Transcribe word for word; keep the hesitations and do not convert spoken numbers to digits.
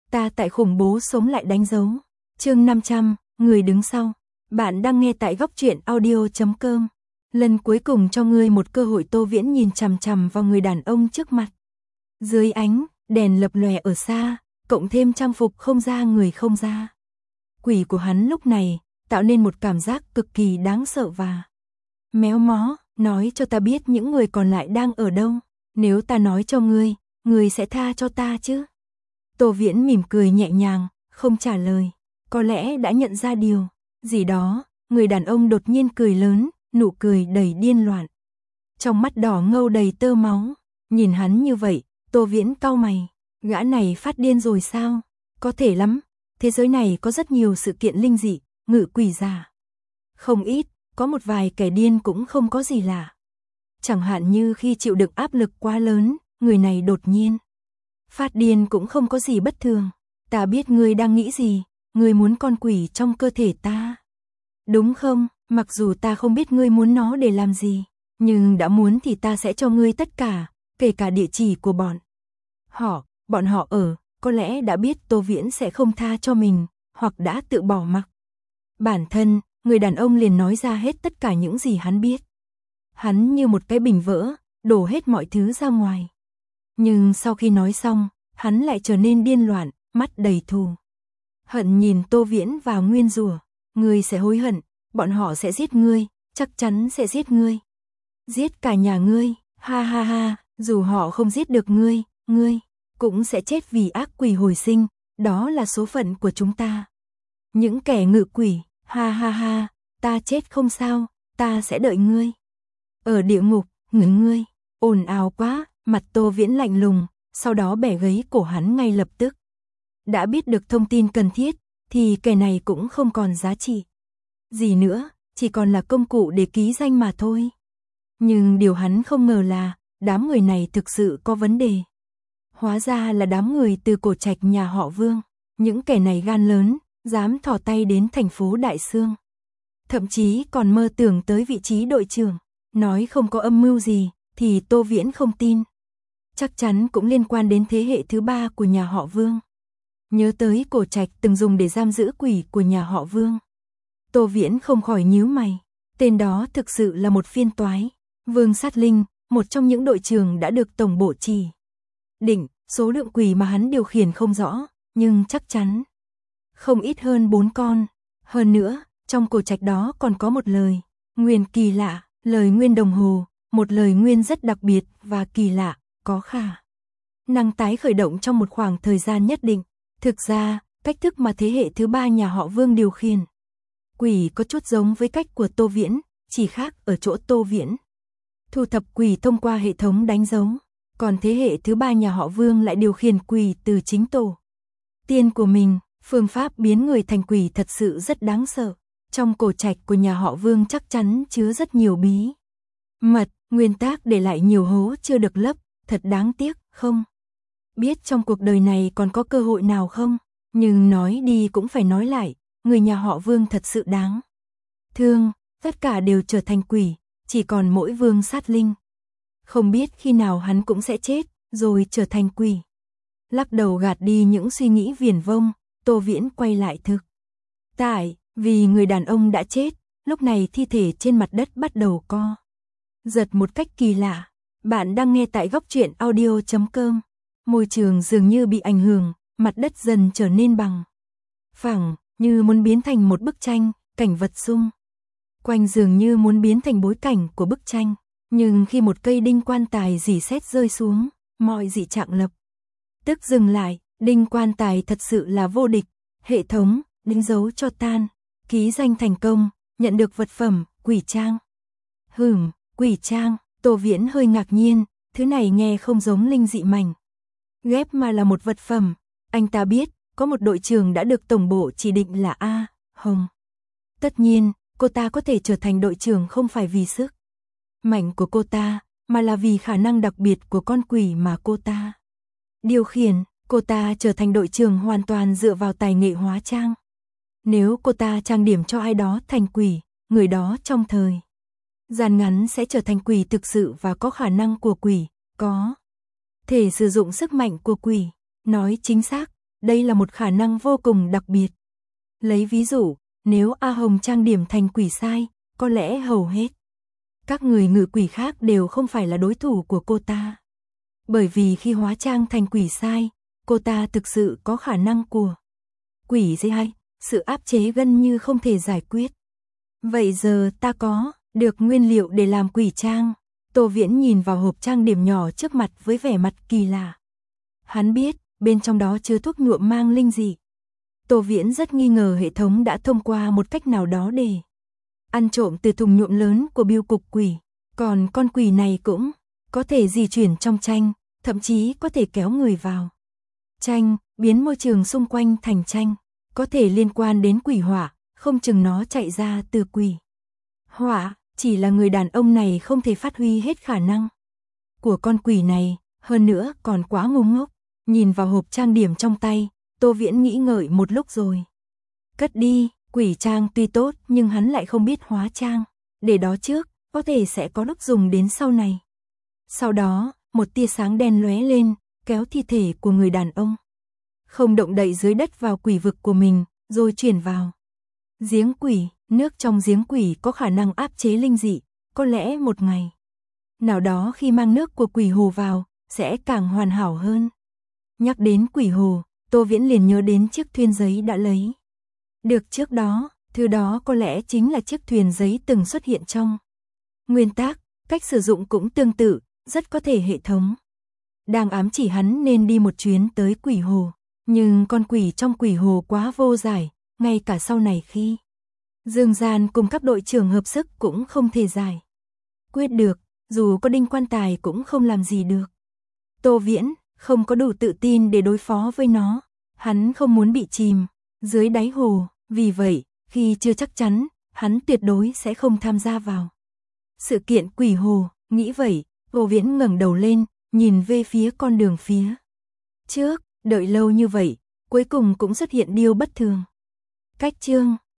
Ta tại khủng bố sống lại đánh dấu. Chương năm trăm, người đứng sau. Bạn đang nghe tại góc truyện audio chấm com. Lần cuối cùng cho ngươi một cơ hội. Tô Viễn nhìn chằm chằm vào người đàn ông trước mặt. Dưới ánh đèn lập lòe ở xa, cộng thêm trang phục không ra người không ra. Quỷ của hắn lúc này tạo nên một cảm giác cực kỳ đáng sợ và méo mó. Nói cho ta biết những người còn lại đang ở đâu. Nếu ta nói cho ngươi, ngươi sẽ tha cho ta chứ? Tô Viễn mỉm cười nhẹ nhàng, không trả lời. Có lẽ đã nhận ra điều gì đó, người đàn ông đột nhiên cười lớn, nụ cười đầy điên loạn. Trong mắt đỏ ngầu đầy tơ máu. Nhìn hắn như vậy, Tô Viễn cau mày. Gã này phát điên rồi sao? Có thể lắm. Thế giới này có rất nhiều sự kiện linh dị, ngự quỷ giả. Không ít, có một vài kẻ điên cũng không có gì lạ. Chẳng hạn như khi chịu đựng áp lực quá lớn, người này đột nhiên phát điên cũng không có gì bất thường. Ta biết ngươi đang nghĩ gì, ngươi muốn con quỷ trong cơ thể ta. Đúng không? Mặc dù ta không biết ngươi muốn nó để làm gì, nhưng đã muốn thì ta sẽ cho ngươi tất cả, kể cả địa chỉ của bọn họ. Bọn họ ở, có lẽ đã biết Tô Viễn sẽ không tha cho mình, hoặc đã tự bỏ mặc bản thân. Người đàn ông liền nói ra hết tất cả những gì hắn biết. Hắn như một cái bình vỡ, đổ hết mọi thứ ra ngoài. Nhưng sau khi nói xong, hắn lại trở nên điên loạn, mắt đầy thù hận nhìn Tô Viễn và nguyên rủa. Ngươi sẽ hối hận, bọn họ sẽ giết ngươi, chắc chắn sẽ giết ngươi. Giết cả nhà ngươi, ha ha ha, dù họ không giết được ngươi, ngươi cũng sẽ chết vì ác quỷ hồi sinh, đó là số phận của chúng ta. Những kẻ ngự quỷ, ha ha ha, ta chết không sao, ta sẽ đợi ngươi ở địa ngục. Ngừng ngươi, ồn ào quá. Mặt Tô Viễn lạnh lùng, sau đó bẻ gãy cổ hắn ngay lập tức. Đã biết được thông tin cần thiết, thì kẻ này cũng không còn giá trị gì nữa, chỉ còn là công cụ để ký danh mà thôi. Nhưng điều hắn không ngờ là, đám người này thực sự có vấn đề. Hóa ra là đám người từ cổ trạch nhà họ Vương. Những kẻ này gan lớn, dám thò tay đến thành phố Đại Sương. Thậm chí còn mơ tưởng tới vị trí đội trưởng. Nói không có âm mưu gì, thì Tô Viễn không tin. Chắc chắn cũng liên quan đến thế hệ thứ ba của nhà họ Vương. Nhớ tới cổ trạch từng dùng để giam giữ quỷ của nhà họ Vương. Tô Viễn không khỏi nhíu mày. Tên đó thực sự là một phiên toái. Vương Sát Linh, một trong những đội trưởng đã được tổng bộ chỉ định. Số lượng quỷ mà hắn điều khiển không rõ, nhưng chắc chắn không ít hơn bốn con. Hơn nữa, trong cổ trạch đó còn có một lời nguyền kỳ lạ, lời nguyên đồng hồ, một lời nguyên rất đặc biệt và kỳ lạ, có khả năng tái khởi động trong một khoảng thời gian nhất định. Thực ra, cách thức mà thế hệ thứ ba nhà họ Vương điều khiển quỷ có chút giống với cách của Tô Viễn, chỉ khác ở chỗ Tô Viễn thu thập quỷ thông qua hệ thống đánh dấu, còn thế hệ thứ ba nhà họ Vương lại điều khiển quỷ từ chính tổ tiên của mình. Phương pháp biến người thành quỷ thật sự rất đáng sợ. Trong cổ trạch của nhà họ Vương chắc chắn chứa rất nhiều bí mật, nguyên tác để lại nhiều hố chưa được lấp, thật đáng tiếc. Không biết trong cuộc đời này còn có cơ hội nào không, nhưng nói đi cũng phải nói lại, người nhà họ Vương thật sự đáng thương, tất cả đều trở thành quỷ, chỉ còn mỗi Vương Sát Linh. Không biết khi nào hắn cũng sẽ chết, rồi trở thành quỷ. Lắc đầu gạt đi những suy nghĩ viển vông, Tô Viễn quay lại thực tại. Vì người đàn ông đã chết, lúc này thi thể trên mặt đất bắt đầu co giật một cách kỳ lạ. Bạn đang nghe tại góc truyện audio chấm com. Môi trường dường như bị ảnh hưởng, mặt đất dần trở nên bằng phẳng, như muốn biến thành một bức tranh, cảnh vật xung quanh dường như muốn biến thành bối cảnh của bức tranh. Nhưng khi một cây đinh quan tài rỉ sét rơi xuống, mọi dị trạng lập tức dừng lại. Đinh quan tài thật sự là vô địch. Hệ thống đánh dấu cho tan, ký danh thành công, nhận được vật phẩm quỷ trang. Hửm, quỷ trang. Tô Viễn hơi ngạc nhiên, thứ này nghe không giống linh dị mảnh ghép mà là một vật phẩm. Anh ta biết có một đội trưởng đã được tổng bộ chỉ định là A Hồng. Tất nhiên, cô ta có thể trở thành đội trưởng không phải vì sức mạnh của cô ta, mà là vì khả năng đặc biệt của con quỷ mà cô ta điều khiển. Cô ta trở thành đội trưởng hoàn toàn dựa vào tài nghệ hóa trang. Nếu cô ta trang điểm cho ai đó thành quỷ, người đó trong thời gian ngắn sẽ trở thành quỷ thực sự và có khả năng của quỷ, có thể sử dụng sức mạnh của quỷ. Nói chính xác, đây là một khả năng vô cùng đặc biệt. Lấy ví dụ, nếu A Hồng trang điểm thành quỷ sai, có lẽ hầu hết các người ngự quỷ khác đều không phải là đối thủ của cô ta. Bởi vì khi hóa trang thành quỷ sai, cô ta thực sự có khả năng của quỷ dây hay, sự áp chế gần như không thể giải quyết. Vậy giờ ta có được nguyên liệu để làm quỷ trang. Tô Viễn nhìn vào hộp trang điểm nhỏ trước mặt với vẻ mặt kỳ lạ. Hắn biết, bên trong đó chứa thuốc nhuộm mang linh dị. Tô Viễn rất nghi ngờ hệ thống đã thông qua một cách nào đó để ăn trộm từ thùng nhuộm lớn của bưu cục quỷ. Còn con quỷ này cũng có thể di chuyển trong tranh, thậm chí có thể kéo người vào tranh, biến môi trường xung quanh thành tranh. Có thể liên quan đến quỷ hỏa, không chừng nó chạy ra từ quỷ hỏa. Chỉ là người đàn ông này không thể phát huy hết khả năng của con quỷ này, hơn nữa còn quá ngu ngốc. Nhìn vào hộp trang điểm trong tay, Tô Viễn nghĩ ngợi một lúc rồi cất đi. Quỷ trang tuy tốt nhưng hắn lại không biết hóa trang. Để đó trước, có thể sẽ có lúc dùng đến sau này. Sau đó, một tia sáng đen lóe lên, kéo thi thể của người đàn ông không động đậy dưới đất vào quỷ vực của mình, rồi chuyển vào giếng quỷ. Nước trong giếng quỷ có khả năng áp chế linh dị, có lẽ một ngày nào đó khi mang nước của quỷ hồ vào, sẽ càng hoàn hảo hơn. Nhắc đến quỷ hồ, Tô Viễn liền nhớ đến chiếc thuyền giấy đã lấy được trước đó, thứ đó có lẽ chính là chiếc thuyền giấy từng xuất hiện trong nguyên tác, cách sử dụng cũng tương tự, rất có thể hệ thống đang ám chỉ hắn nên đi một chuyến tới quỷ hồ. Nhưng con quỷ trong quỷ hồ quá vô giải, ngay cả sau này khi Dương Gian cùng các đội trưởng hợp sức cũng không thể giải quyết được, dù có đinh quan tài cũng không làm gì được. Tô Viễn không có đủ tự tin để đối phó với nó, hắn không muốn bị chìm dưới đáy hồ, vì vậy, khi chưa chắc chắn, hắn tuyệt đối sẽ không tham gia vào sự kiện quỷ hồ. Nghĩ vậy, Tô Viễn ngẩng đầu lên, nhìn về phía con đường phía trước, đợi lâu như vậy, cuối cùng cũng xuất hiện điều bất thường. Cách chương